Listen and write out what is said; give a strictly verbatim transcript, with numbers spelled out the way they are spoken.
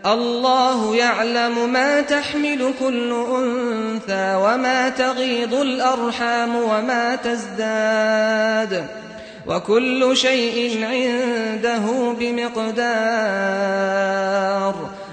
الله يعلم ما تحمل كل أنثى وما تغيض الأرحام وما تزداد وكل شيء عنده بمقدار.